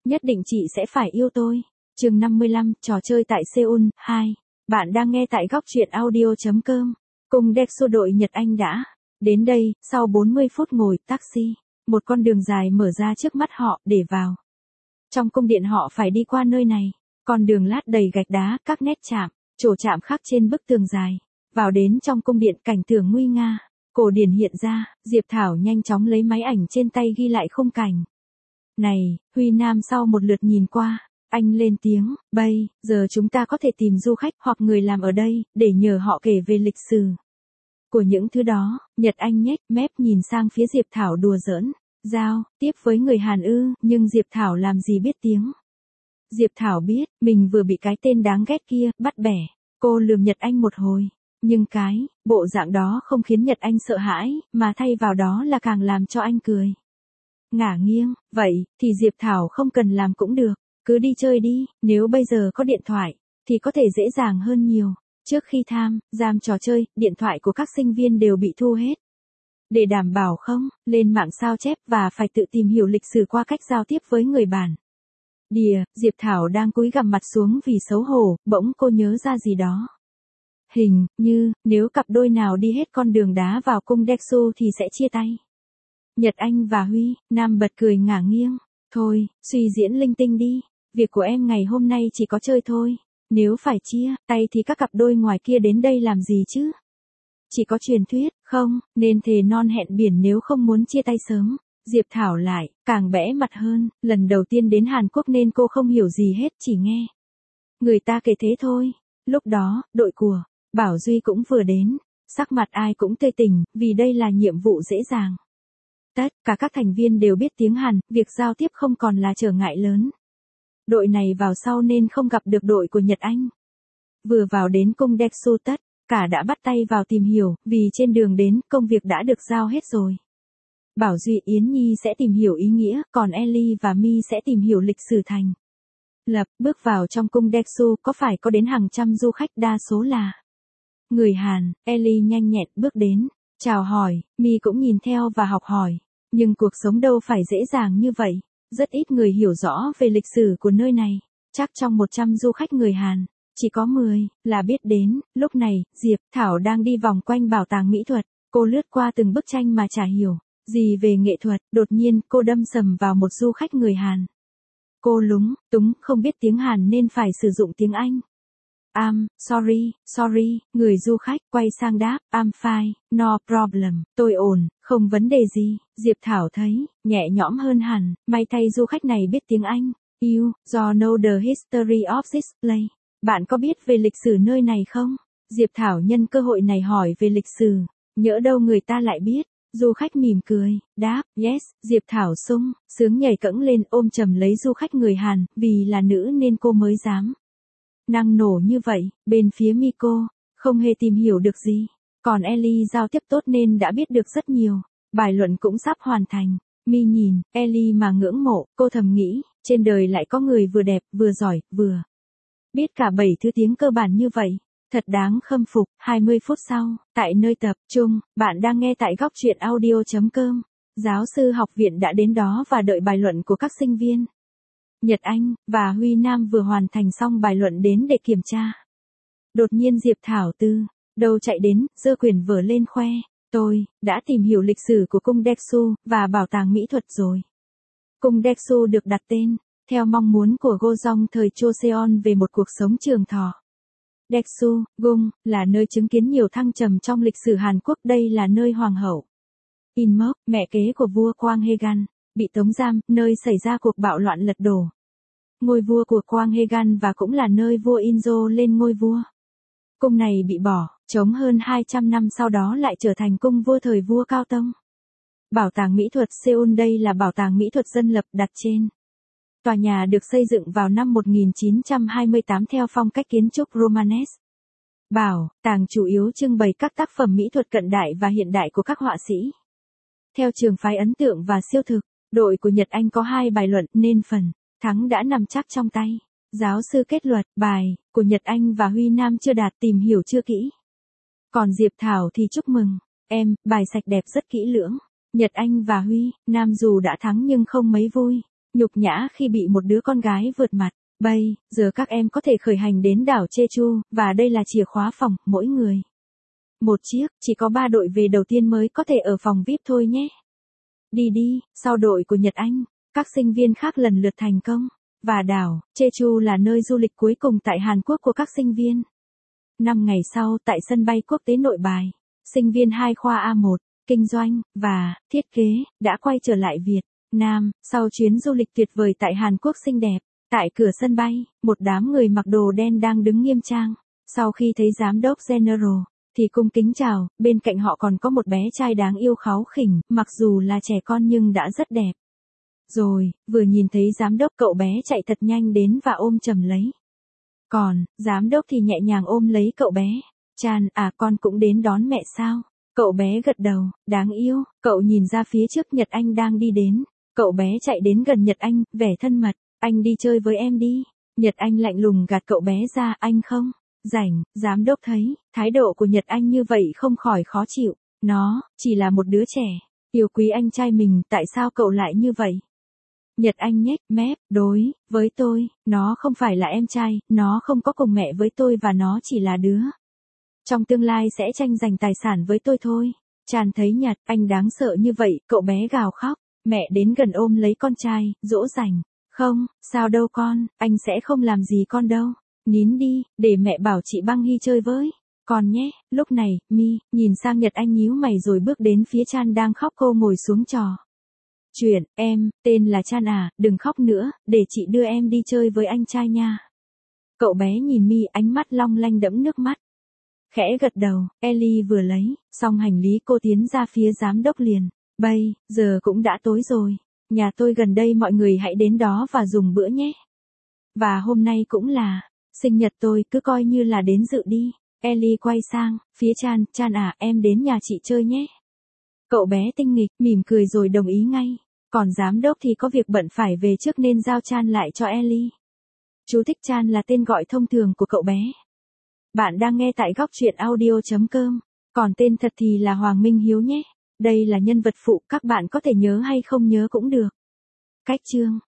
Nhất định chị sẽ phải yêu tôi. Chương 55, trò chơi tại Seoul, 2. Bạn đang nghe tại góc truyện audio.com. Cung Daegu đội Nhật Anh đã đến đây, sau 40 phút ngồi taxi. Một con đường dài mở ra trước mắt họ, để vào trong cung điện họ phải đi qua nơi này. Con đường lát đầy gạch đá, các nét chạm, trổ chạm khắc trên bức tường dài. Vào đến trong cung điện, cảnh tượng nguy nga, cổ điển hiện ra. Diệp Thảo nhanh chóng lấy máy ảnh trên tay ghi lại khung cảnh. Này, Huy Nam sau một lượt nhìn qua, anh lên tiếng, bây giờ chúng ta có thể tìm du khách hoặc người làm ở đây, để nhờ họ kể về lịch sử của những thứ đó. Nhật Anh nhếch mép nhìn sang phía Diệp Thảo đùa giỡn, giao tiếp với người Hàn ư, nhưng Diệp Thảo làm gì biết tiếng. Diệp Thảo biết, mình vừa bị cái tên đáng ghét kia bắt bẻ. Cô lườm Nhật Anh một hồi, nhưng cái bộ dạng đó không khiến Nhật Anh sợ hãi, mà thay vào đó là càng làm cho anh cười. Ngả nghiêng, vậy thì Diệp Thảo không cần làm cũng được, cứ đi chơi đi, nếu bây giờ có điện thoại, thì có thể dễ dàng hơn nhiều. Trước khi tham giam trò chơi, điện thoại của các sinh viên đều bị thu hết. Để đảm bảo không lên mạng sao chép và phải tự tìm hiểu lịch sử qua cách giao tiếp với người bản địa. Diệp Thảo đang cúi gằm mặt xuống vì xấu hổ, bỗng cô nhớ ra gì đó. Hình như, nếu cặp đôi nào đi hết con đường đá vào cung Daegu thì sẽ chia tay. Nhật Anh và Huy Nam bật cười ngả nghiêng. Thôi, suy diễn linh tinh đi. Việc của em ngày hôm nay chỉ có chơi thôi. Nếu phải chia tay thì các cặp đôi ngoài kia đến đây làm gì chứ? Chỉ có truyền thuyết, không, nên thề non hẹn biển nếu không muốn chia tay sớm. Diệp Thảo lại, càng bẽ mặt hơn, lần đầu tiên đến Hàn Quốc nên cô không hiểu gì hết, chỉ nghe người ta kể thế thôi. Lúc đó, đội của Bảo Duy cũng vừa đến. Sắc mặt ai cũng tươi tỉnh, vì đây là nhiệm vụ dễ dàng. Tất cả các thành viên đều biết tiếng Hàn, việc giao tiếp không còn là trở ngại lớn. Đội này vào sau nên không gặp được đội của Nhật Anh. Vừa vào đến cung Daegu tất cả đã bắt tay vào tìm hiểu, vì trên đường đến, công việc đã được giao hết rồi. Bảo Duy Yến Nhi sẽ tìm hiểu ý nghĩa, còn Ellie và Mi sẽ tìm hiểu lịch sử thành lập. Bước vào trong cung Daegu có phải có đến hàng trăm du khách, đa số là người Hàn. Ellie nhanh nhẹn bước đến, chào hỏi, Mi cũng nhìn theo và học hỏi. Nhưng cuộc sống đâu phải dễ dàng như vậy. Rất ít người hiểu rõ về lịch sử của nơi này. Chắc trong 100 du khách người Hàn, chỉ có 10 là biết đến. Lúc này, Diệp Thảo đang đi vòng quanh bảo tàng mỹ thuật. Cô lướt qua từng bức tranh mà chả hiểu gì về nghệ thuật. Đột nhiên, cô đâm sầm vào một du khách người Hàn. Cô lúng túng, không biết tiếng Hàn nên phải sử dụng tiếng Anh. Sorry, người du khách quay sang đáp, I'm fine, no problem, tôi ổn, không vấn đề gì. Diệp Thảo thấy nhẹ nhõm hơn hẳn, may thay du khách này biết tiếng Anh. You know the history of this place. Bạn có biết về lịch sử nơi này không? Diệp Thảo nhân cơ hội này hỏi về lịch sử, nhỡ đâu người ta lại biết. Du khách mỉm cười, đáp, yes. Diệp Thảo sung sướng nhảy cẫng lên ôm chầm lấy du khách người Hàn, vì là nữ nên cô mới dám năng nổ như vậy. Bên phía Miko không hề tìm hiểu được gì, còn Ellie giao tiếp tốt nên đã biết được rất nhiều. Bài luận cũng sắp hoàn thành. Mi nhìn Ellie mà ngưỡng mộ, cô thầm nghĩ, trên đời lại có người vừa đẹp, vừa giỏi, vừa biết cả 7 thứ tiếng cơ bản như vậy. Thật đáng khâm phục. 20 phút sau, tại nơi tập trung, bạn đang nghe tại góc truyện audio.com. Giáo sư học viện đã đến đó và đợi bài luận của các sinh viên. Nhật Anh và Huy Nam vừa hoàn thành xong bài luận đến để kiểm tra. Đột nhiên Diệp Thảo từ đâu chạy đến, giơ quyển vở lên khoe. Tôi đã tìm hiểu lịch sử của cung Daegu và bảo tàng mỹ thuật rồi. Cung Daegu được đặt tên theo mong muốn của Go-jong thời Joseon về một cuộc sống trường thọ. Daegu, Gung, là nơi chứng kiến nhiều thăng trầm trong lịch sử Hàn Quốc. Đây là nơi hoàng hậu In-mok, mẹ kế của vua Quang Haegan, bị tống giam, nơi xảy ra cuộc bạo loạn lật đổ ngôi vua của Quang Haegan và cũng là nơi vua Injo lên ngôi vua. Cung này bị bỏ trống hơn 200 năm sau đó lại trở thành cung vua thời vua Cao Tông. Bảo tàng mỹ thuật Seoul, đây là bảo tàng mỹ thuật dân lập đặt trên tòa nhà, được xây dựng vào năm 1928 theo phong cách kiến trúc Romanesque. Bảo tàng chủ yếu trưng bày các tác phẩm mỹ thuật cận đại và hiện đại của các họa sĩ theo trường phái ấn tượng và siêu thực. Đội của Nhật Anh có 2 bài luận nên phần thắng đã nằm chắc trong tay. Giáo sư kết luận, bài của Nhật Anh và Huy Nam chưa đạt, tìm hiểu chưa kỹ. Còn Diệp Thảo thì chúc mừng em, bài sạch đẹp rất kỹ lưỡng. Nhật Anh và Huy Nam dù đã thắng nhưng không mấy vui. nhục nhã khi bị một đứa con gái vượt mặt. Bây giờ các em có thể khởi hành đến đảo Jeju, và đây là chìa khóa phòng, mỗi người một chiếc, chỉ có 3 đội về đầu tiên mới có thể ở phòng VIP thôi nhé. Đi đi, sau đội của Nhật Anh, các sinh viên khác lần lượt thành công. Và đảo Jeju là nơi du lịch cuối cùng tại Hàn Quốc của các sinh viên. 5 ngày sau tại sân bay quốc tế Nội Bài, sinh viên 2 khoa A1, kinh doanh và thiết kế đã quay trở lại Việt Nam sau chuyến du lịch tuyệt vời tại Hàn Quốc xinh đẹp. Tại cửa sân bay, một đám người mặc đồ đen đang đứng nghiêm trang. Sau khi thấy giám đốc General thì cung kính chào, bên cạnh họ còn có một bé trai đáng yêu kháu khỉnh, mặc dù là trẻ con nhưng đã rất đẹp. Rồi, vừa nhìn thấy giám đốc, cậu bé chạy thật nhanh đến và ôm chầm lấy. Còn, giám đốc thì nhẹ nhàng ôm lấy cậu bé. Chan, à con cũng đến đón mẹ sao? Cậu bé gật đầu, đáng yêu, cậu nhìn ra phía trước Nhật Anh đang đi đến. Cậu bé chạy đến gần Nhật Anh, vẻ thân mật, anh đi chơi với em đi. Nhật Anh lạnh lùng gạt cậu bé ra, anh không rảnh. Giám đốc thấy thái độ của Nhật Anh như vậy không khỏi khó chịu. Nó chỉ là một đứa trẻ, yêu quý anh trai mình, tại sao cậu lại như vậy? Nhật Anh nhếch mép, đối với tôi, nó không phải là em trai, nó không có cùng mẹ với tôi và nó chỉ là đứa trong tương lai sẽ tranh giành tài sản với tôi thôi. Chan thấy Nhật Anh đáng sợ như vậy, cậu bé gào khóc, mẹ đến gần ôm lấy con trai, dỗ dành. Không, sao đâu con, anh sẽ không làm gì con đâu. Nín đi, để mẹ bảo chị Băng Hy chơi với con nhé. Lúc này, Mi nhìn sang Nhật Anh nhíu mày rồi bước đến phía Chan đang khóc, cô ngồi xuống trò chuyện, em, tên là Chan à, đừng khóc nữa, để chị đưa em đi chơi với anh trai nha. Cậu bé nhìn Mi, ánh mắt long lanh đẫm nước mắt. Khẽ gật đầu, Ellie vừa lấy xong hành lý cô tiến ra phía giám đốc liền. Bây giờ cũng đã tối rồi, nhà tôi gần đây, mọi người hãy đến đó và dùng bữa nhé. Và hôm nay cũng là sinh nhật tôi, cứ coi như là đến dự đi. Ellie quay sang phía Chan, Chan à, em đến nhà chị chơi nhé. Cậu bé tinh nghịch, mỉm cười rồi đồng ý ngay. Còn giám đốc thì có việc bận phải về trước nên giao Chan lại cho Ellie. Chú thích: Chan là tên gọi thông thường của cậu bé. Bạn đang nghe tại góc truyện audio.com. Còn tên thật thì là Hoàng Minh Hiếu nhé. Đây là nhân vật phụ, các bạn có thể nhớ hay không nhớ cũng được. Cách chương